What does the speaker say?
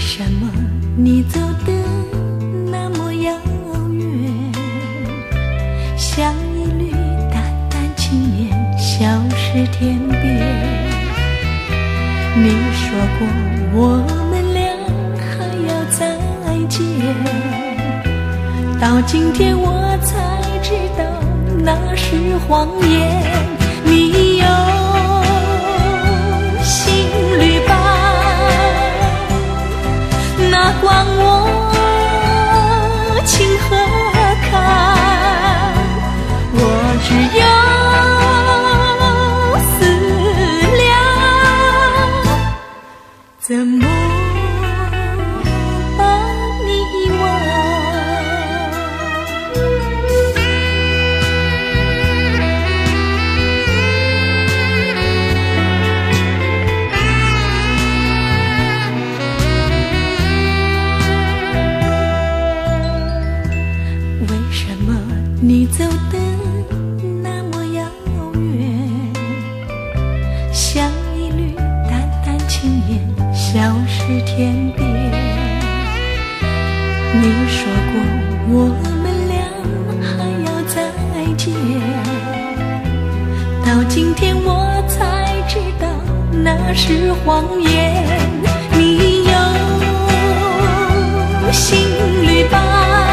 什么你走的那么遥远，像一缕淡淡青烟消失天边。你说过我们俩还要再见，到今天我才知道那是谎言。你有新侣伴，那管我情何堪，我只有思量，怎么把你遗忘。你走的那么遥远，像一缕淡淡青烟消失天边。你说过我们俩还要再见，到今天我才知道那是谎言。你有新侣伴，